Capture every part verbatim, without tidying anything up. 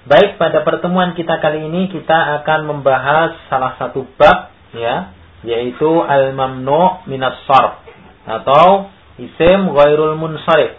Baik, pada pertemuan kita kali ini kita akan membahas salah satu bab, ya, yaitu al-mamnu' minas sarf atau isim ghairul munsharif.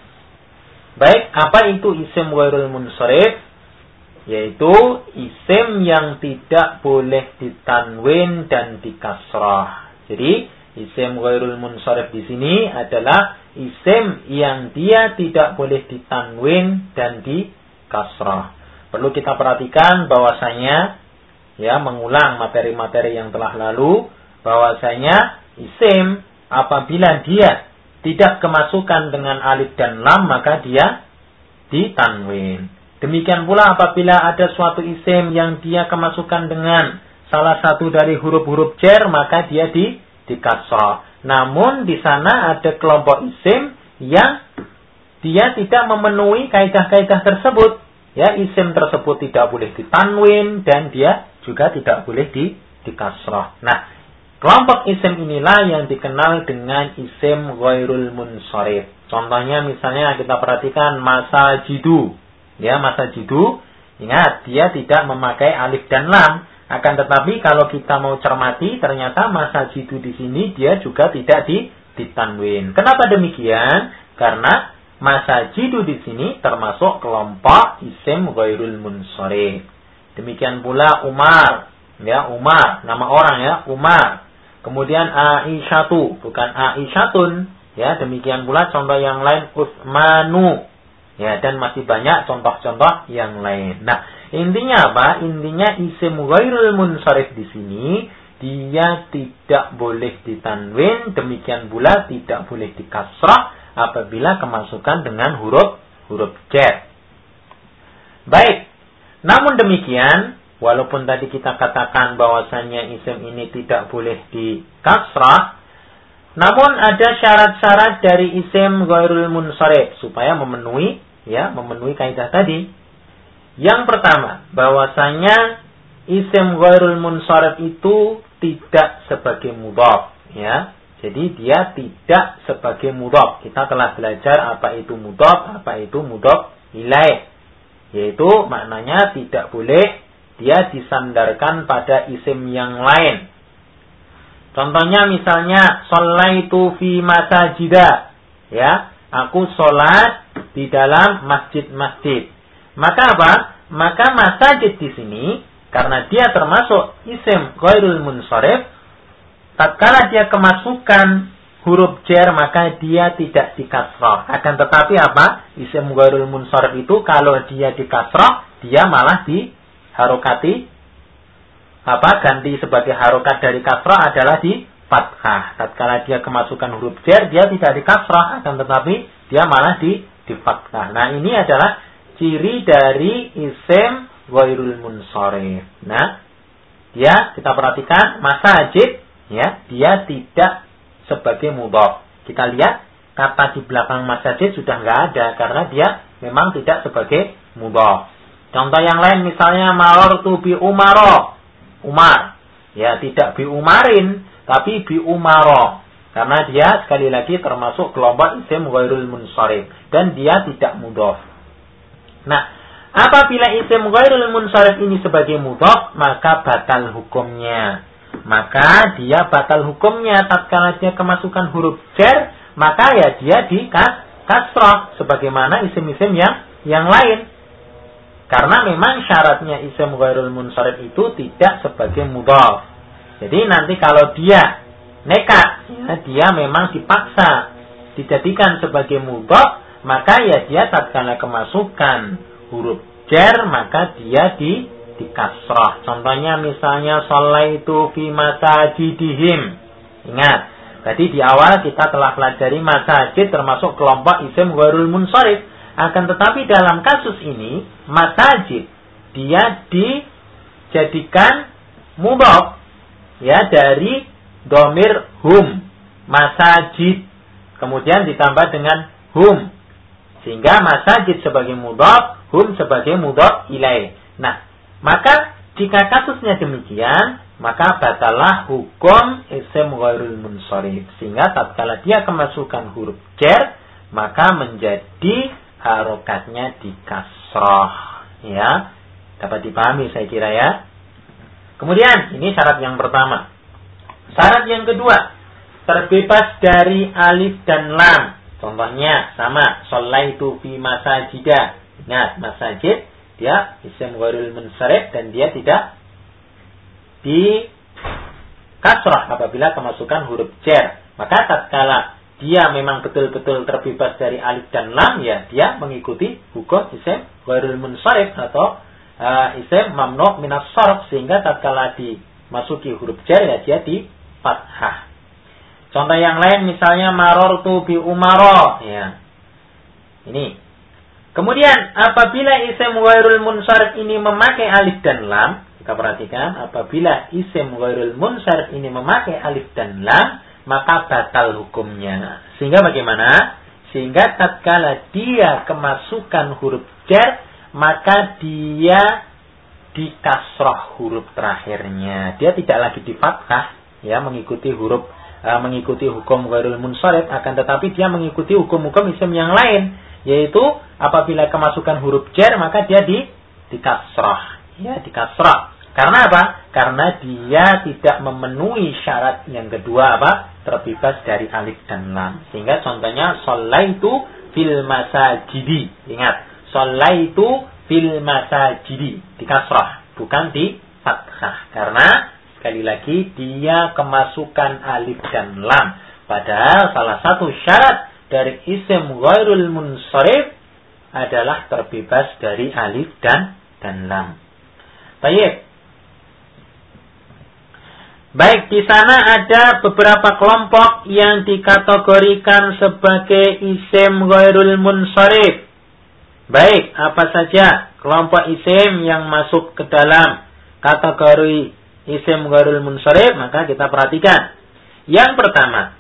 Baik, apa itu isim ghairul munsharif? Yaitu isim yang tidak boleh ditanwin dan dikasrah. Jadi, isim ghairul munsharif di sini adalah isim yang dia tidak boleh ditanwin dan dikasrah. Perlu kita perhatikan bahwasanya, ya, mengulang materi-materi yang telah lalu, bahwasanya isim apabila dia tidak kemasukan dengan alif dan lam maka dia ditanwin. Demikian pula apabila ada suatu isim yang dia kemasukan dengan salah satu dari huruf-huruf jar maka dia di dikasrah. Namun di sana ada kelompok isim yang dia tidak memenuhi kaidah-kaidah tersebut. Ya, isim tersebut tidak boleh ditanwin dan dia juga tidak boleh di dikasrah. Nah, kelompok isim inilah yang dikenal dengan isim ghairul munsharif. Contohnya misalnya kita perhatikan masajidu. Ya, masajidu, ingat dia tidak memakai alif dan lam. Akan tetapi kalau kita mau cermati ternyata masajidu di sini dia juga tidak di ditanwin. Kenapa demikian? Karena masajidu di sini termasuk kelompok isim ghairul munsharif. Demikian pula Umar, ya, Umar, nama orang, ya, Umar. Kemudian Aisyatu, bukan Aisyatun, ya. Demikian pula contoh yang lain Utsmanu, ya, dan masih banyak contoh-contoh yang lain. Nah, intinya apa? Intinya isim ghairul munsharif di sini dia tidak boleh ditanwin, demikian pula tidak boleh dikasrah apabila kemasukan dengan huruf huruf jar. Baik. Namun demikian, walaupun tadi kita katakan bahwasannya isim ini tidak boleh dikasrah, namun ada syarat-syarat dari isim ghairul munsharif supaya memenuhi, ya, memenuhi kaidah tadi. Yang pertama, bahwasanya isim ghairul munsharif itu tidak sebagai mudhaf, ya. Jadi dia tidak sebagai mudhaf. Kita telah belajar apa itu mudhaf, apa itu mudhaf ilaih. Yaitu maknanya tidak boleh dia disandarkan pada isim yang lain. Contohnya misalnya shallaitu fi masajida. Ya, aku sholat di dalam masjid-masjid. Maka apa? Maka masajid di sini karena dia termasuk isim ghairul munsharif, tatkala dia kemasukan huruf jar maka dia tidak dikasrah. Akan tetapi apa? Isim ghairul munsharif itu kalau dia dikasrah, dia malah diharokati. Apa? Ganti sebagai harokat dari kasrah adalah di fathah. Tatkala dia kemasukan huruf jar, dia tidak dikasrah, akan tetapi dia malah di di fathah. Nah, ini adalah ciri dari isim ghairul munsharif. Nah, dia kita perhatikan masajid, ya, dia tidak sebagai mudhaf. Kita lihat kata di belakang masjid sudah nggak ada karena dia memang tidak sebagai mudhaf. Contoh yang lain misalnya marartu bi umaro. Umar, ya, tidak bi umarin tapi bi umaro. Karena dia sekali lagi termasuk kelompok isim ghairul munsharif dan dia tidak mudhaf. Nah, apabila isim ghairul munsharif ini sebagai mudhaf, maka batal hukumnya. Maka dia batal hukumnya tatkala dia kemasukan huruf jar, maka ya dia di kasrah sebagaimana isim-isim yang yang lain. Karena memang syaratnya isim ghairul munsharif itu tidak sebagai mudhaf. Jadi nanti kalau dia nekat, ya, dia memang dipaksa dijadikan sebagai mudhaf, maka ya dia tatkala kemasukan huruf jar maka dia di di kasrah. Contohnya misalnya shallaitu fi masajidihim. Ingat, tadi di awal kita telah pelajari masajid termasuk kelompok isim ghairul munsharif. Akan tetapi dalam kasus ini masajid dia dijadikan mudhaf, ya, dari dhamir hum, masajid, kemudian ditambah dengan hum. Sehingga masajid sebagai mudhaf, hum sebagai mudhaf ilaih. Nah, maka jika kasusnya demikian, maka batalah hukum isim ghairul munsharif. Sehingga tatkala dia kemasukan huruf jar, maka menjadi harokatnya di kasrah, ya. Dapat dipahami saya kira ya. Kemudian ini syarat yang pertama. Syarat yang kedua, terbebas dari alif dan lam. Contohnya sama, shallaitu fi masajida. Ingat, masajid dia isim ghairul munsharif dan dia tidak di kasrah apabila kemasukan huruf jar. Maka tatkala dia memang betul-betul terbebas dari alif dan lam, ya dia mengikuti hukum isim ghairul munsharif atau uh, isim mamnu' minas sarf, sehingga tatkala dimasuki huruf jar ya dia di fathah. Contoh yang lain misalnya marartu bi umara, ya. Ini. Kemudian apabila isim ghairul munsharif ini memakai alif dan lam, kita perhatikan, apabila isim ghairul munsharif ini memakai alif dan lam, maka batal hukumnya. Sehingga bagaimana? Sehingga tatkala dia kemasukan huruf jar, maka dia di kasrah huruf terakhirnya. Dia tidak lagi di fathah, ya, mengikuti huruf uh, mengikuti hukum ghairul munsharif, akan tetapi dia mengikuti hukum-hukum isim yang lain, yaitu apabila kemasukan huruf jar maka dia di di kasrah, ya, di kasrah. Karena apa? Karena dia tidak memenuhi syarat yang kedua, apa? Terbebas dari alif dan lam. Sehingga contohnya shallaitu fil masajidi. Ingat, shallaitu fil masajidi di kasrah, bukan di fathah. Karena sekali lagi dia kemasukan alif dan lam. Padahal salah satu syarat dari isim ghairul munsharif adalah terbebas dari alif dan dan lam. Baik. Baik, di sana ada beberapa kelompok yang dikategorikan sebagai isim ghairul munsharif. Baik, apa saja kelompok isim yang masuk ke dalam kategori isim ghairul munsharif? Maka kita perhatikan. Yang pertama,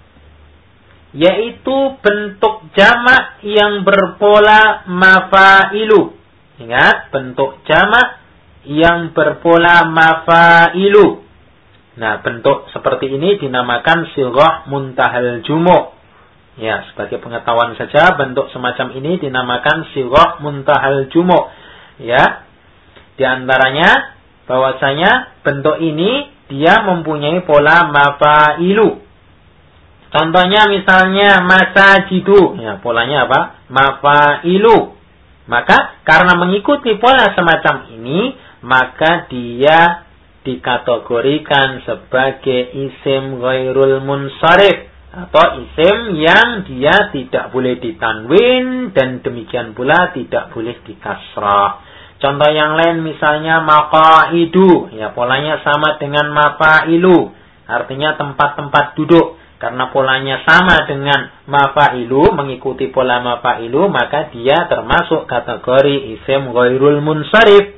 yaitu bentuk jamak yang berpola mafailu. Ingat, bentuk jamak yang berpola mafailu. Nah, bentuk seperti ini dinamakan sighah muntahal jumu'. Ya, sebagai pengetahuan saja, bentuk semacam ini dinamakan sighah muntahal jumu'. Ya, di antaranya bahwasanya bentuk ini dia mempunyai pola mafailu. Contohnya misalnya masajidu, ya, polanya apa? Mafailu. Maka karena mengikuti pola semacam ini, maka dia dikategorikan sebagai isim ghairul munsharif atau isim yang dia tidak boleh ditanwin dan demikian pula tidak boleh dikasrah. Contoh yang lain misalnya maqaidu, ya, polanya sama dengan mafailu, artinya tempat-tempat duduk. Karena polanya sama dengan mafailu, mengikuti pola mafailu, maka dia termasuk kategori isim ghairul munsharif.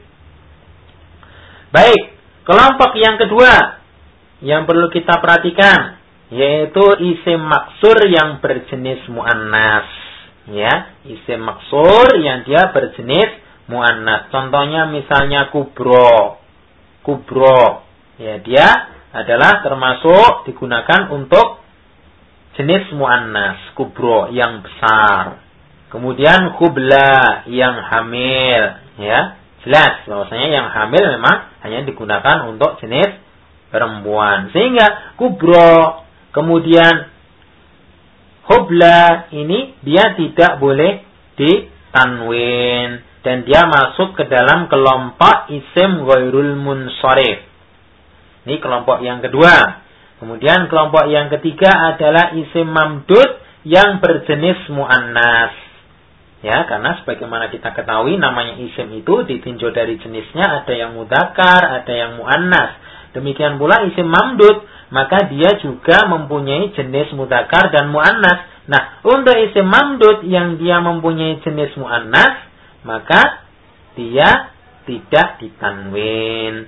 Baik, kelompok yang kedua yang perlu kita perhatikan yaitu isim maksur yang berjenis muannas, ya, isim maksur yang dia berjenis muannas. Contohnya misalnya kubro, kubro, ya, dia adalah termasuk digunakan untuk jenis muannas, kubro yang besar. Kemudian khubla yang hamil, ya. Jelas bahwasanya yang hamil memang hanya digunakan untuk jenis perempuan. Sehingga kubro, kemudian hubla ini dia tidak boleh ditanwin dan dia masuk ke dalam kelompok isim ghairul munsharif. Ini kelompok yang kedua. Kemudian kelompok yang ketiga adalah isim mamdud yang berjenis muannas. Ya, karena sebagaimana kita ketahui namanya isim itu ditinjau dari jenisnya, ada yang mudzakkar, ada yang muannas. Demikian pula isim mamdud, maka dia juga mempunyai jenis mudzakkar dan muannas. Nah, untuk isim mamdud yang dia mempunyai jenis muannas, maka dia tidak ditanwin.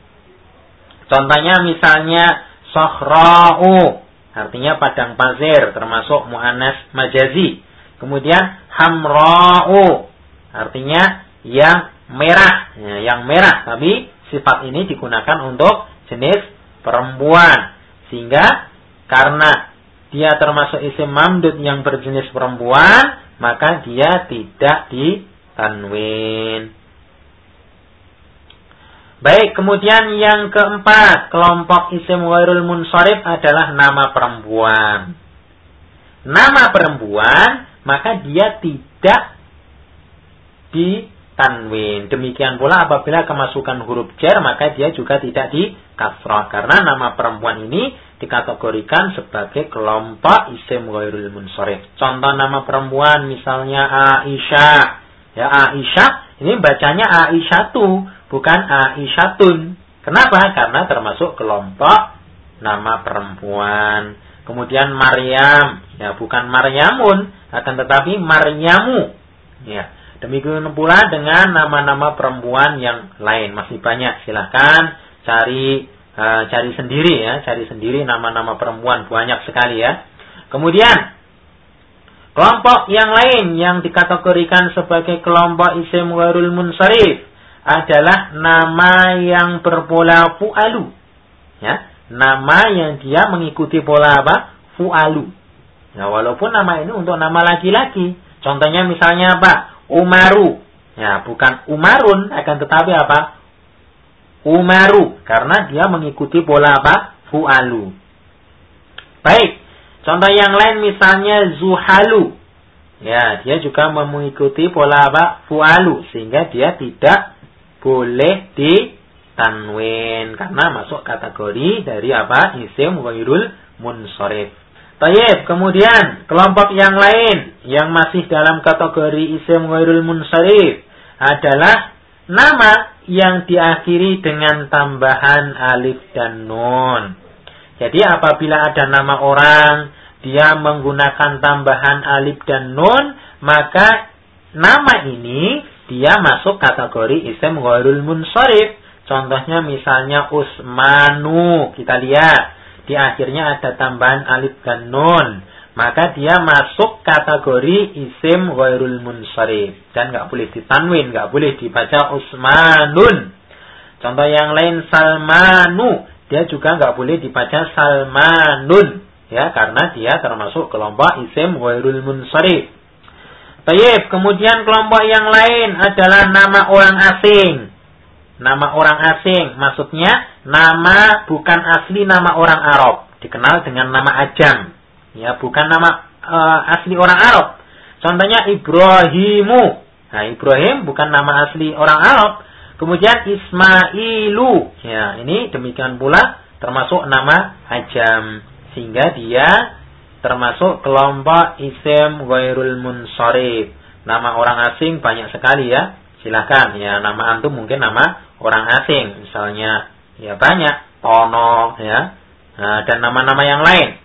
Contohnya misalnya sakhra'u, artinya padang pasir, termasuk muannas majazi. Kemudian hamra'u, artinya yang merah, ya, yang merah, tapi sifat ini digunakan untuk jenis perempuan. Sehingga karena dia termasuk isim mamdud yang berjenis perempuan, maka dia tidak ditanwin. Baik, kemudian yang keempat, kelompok isim ghairul munsharif adalah nama perempuan. Nama perempuan, maka dia tidak ditanwin. Demikian pula apabila kemasukan huruf jar, maka dia juga tidak di kasrah. Karena nama perempuan ini dikategorikan sebagai kelompok isim ghairul munsharif. Contoh nama perempuan misalnya Aisyah. Ya, Aisyah, ini bacanya Aisyatu, bukan Aisyatun. Kenapa? Karena termasuk kelompok nama perempuan. Kemudian Maryam, ya bukan Maryamun, akan tetapi Maryamu. Ya, demikian pula dengan nama-nama perempuan yang lain, masih banyak. Silahkan cari uh, cari sendiri ya, cari sendiri nama-nama perempuan, banyak sekali ya. Kemudian kelompok yang lain yang dikategorikan sebagai kelompok isim ghairul munsharif adalah nama yang berpola fu'alu. Ya, nama yang dia mengikuti pola apa? Fu'alu. Nah, walaupun nama ini untuk nama laki-laki. Contohnya misalnya apa? Umaru. Ya, bukan Umarun, akan tetapi apa? Umaru. Karena dia mengikuti pola apa? Fu'alu. Baik. Contoh yang lain misalnya Zuhalu. Ya, dia juga mengikuti pola apa? Fu'alu. Sehingga dia tidak boleh ditanwin. Karena masuk kategori dari apa? Isim ghairul munsharif. Baik, kemudian kelompok yang lain yang masih dalam kategori isim ghairul munsharif adalah nama yang diakhiri dengan tambahan alif dan nun. Jadi apabila ada nama orang, dia menggunakan tambahan alif dan nun, maka nama ini dia masuk kategori isim ghairul munsharif. Contohnya misalnya Usmanu, kita lihat di akhirnya ada tambahan alif dan nun, maka dia masuk kategori isim ghairul munsharif dan nggak boleh ditanwin, nggak boleh dibaca Usmanun. Contoh yang lain Salmanu, dia juga nggak boleh dibaca Salmanun, ya karena dia termasuk kelompok isim ghairul munsharif. Baik, kemudian kelompok yang lain adalah nama orang asing. Nama orang asing, maksudnya nama bukan asli nama orang Arab, dikenal dengan nama ajam. Ya, bukan nama uh, asli orang Arab. Contohnya Ibrahimu. Nah, Ibrahim bukan nama asli orang Arab. Kemudian Ismailu. Ya, ini demikian pula termasuk nama ajam, sehingga dia termasuk kelompok isim ghairul munsharif. Nama orang asing banyak sekali ya. Silakan ya, nama antum mungkin nama orang asing, misalnya ya banyak, Tono ya, nah, dan nama-nama yang lain.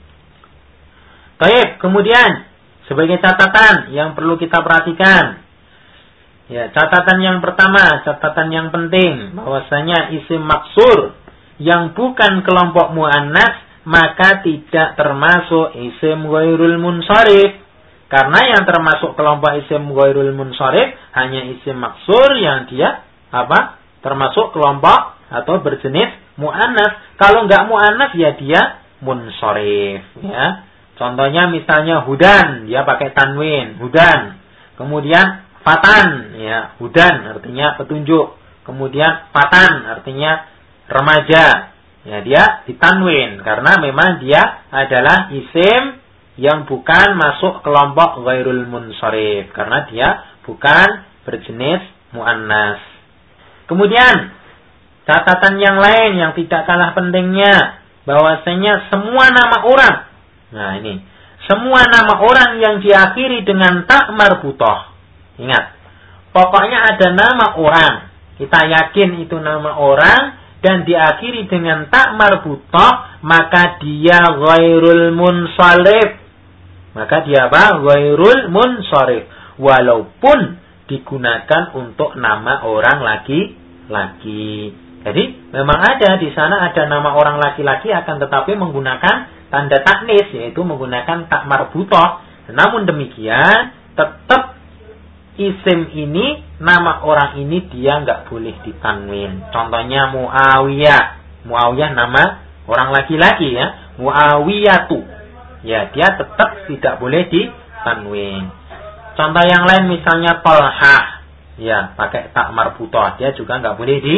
Baik, kemudian sebagai catatan yang perlu kita perhatikan, ya catatan yang pertama, catatan yang penting, bahwasanya isim maksur yang bukan kelompok muannas maka tidak termasuk isim ghairul munsharif. Karena yang termasuk kelompok isim ghairul munsharif hanya isim maksur yang dia apa? Termasuk kelompok atau berjenis muannas. Kalau enggak muannas ya dia munsharif ya. Contohnya misalnya hudan, dia pakai tanwin, hudan. Kemudian fatan ya, hudan artinya petunjuk. Kemudian fatan artinya remaja. Ya, dia ditanwin karena memang dia adalah isim yang bukan masuk kelompok ghairul munsharif karena dia bukan berjenis muannas. Kemudian catatan yang lain yang tidak kalah pentingnya, bahwasanya semua nama orang, nah ini semua nama orang yang diakhiri dengan ta marbutah. Ingat, pokoknya ada nama orang, kita yakin itu nama orang dan diakhiri dengan ta marbutah, maka dia ghairul munsharif. Maka dia apa? Ghairul munsharif. Walaupun digunakan untuk nama orang laki-laki. Jadi memang ada di sana ada nama orang laki-laki, akan tetapi menggunakan tanda taknis, yaitu menggunakan ta marbutah. Namun demikian tetap isim ini, nama orang ini dia nggak boleh ditanwin. Contohnya Muawiyah. Muawiyah nama orang laki-laki ya. Muawiyatu. Ya, dia tetap tidak boleh ditanwin. Contoh yang lain misalnya Talhah. Ya, pakai ta marbutah. Dia juga nggak boleh di,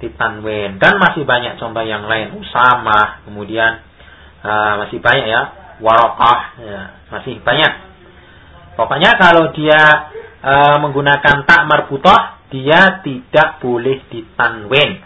ditanwin. Dan masih banyak contoh yang lain. Usamah, kemudian uh, masih banyak ya. Waraqah, ya, masih banyak. Pokoknya kalau dia uh, menggunakan tak marbutah, dia tidak boleh ditanwin.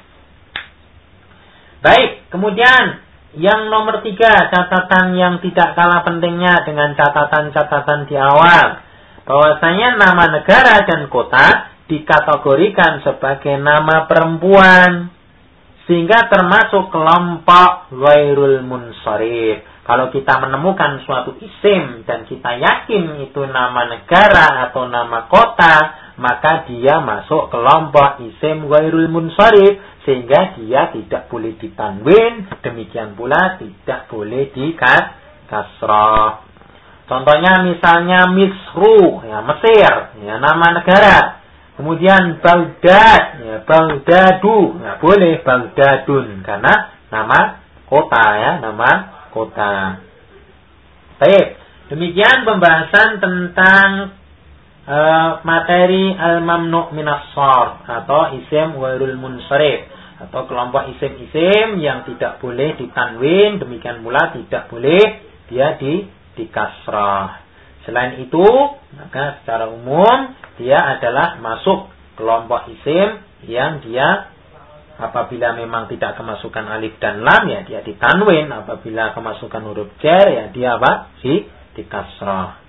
Baik, kemudian yang nomor tiga, catatan yang tidak kalah pentingnya dengan catatan-catatan di awal. Bahwasanya nama negara dan kota dikategorikan sebagai nama perempuan. Sehingga termasuk kelompok ghairul munsharif. Kalau kita menemukan suatu isim dan kita yakin itu nama negara atau nama kota, maka dia masuk kelompok isim ghairul munsharif. Sehingga dia tidak boleh ditanwin, demikian pula tidak boleh dikasrah. Contohnya misalnya Misru, ya Mesir, ya nama negara. Kemudian Baghdad, ya Baghdadu, nggak boleh Baghdadun karena nama kota ya, nama kota. Baik, demikian pembahasan tentang uh, materi al-mamnu' minas sarf atau isim ghairul munsharif. Atau kelompok isim-isim yang tidak boleh ditanwin, demikian pula tidak boleh dia di dikasrah. Selain itu, maka secara umum dia adalah masuk kelompok isim yang dia apabila memang tidak kemasukan alif dan lam ya dia ditanwin, apabila kemasukan huruf jar ya dia apa? Si dikasrah.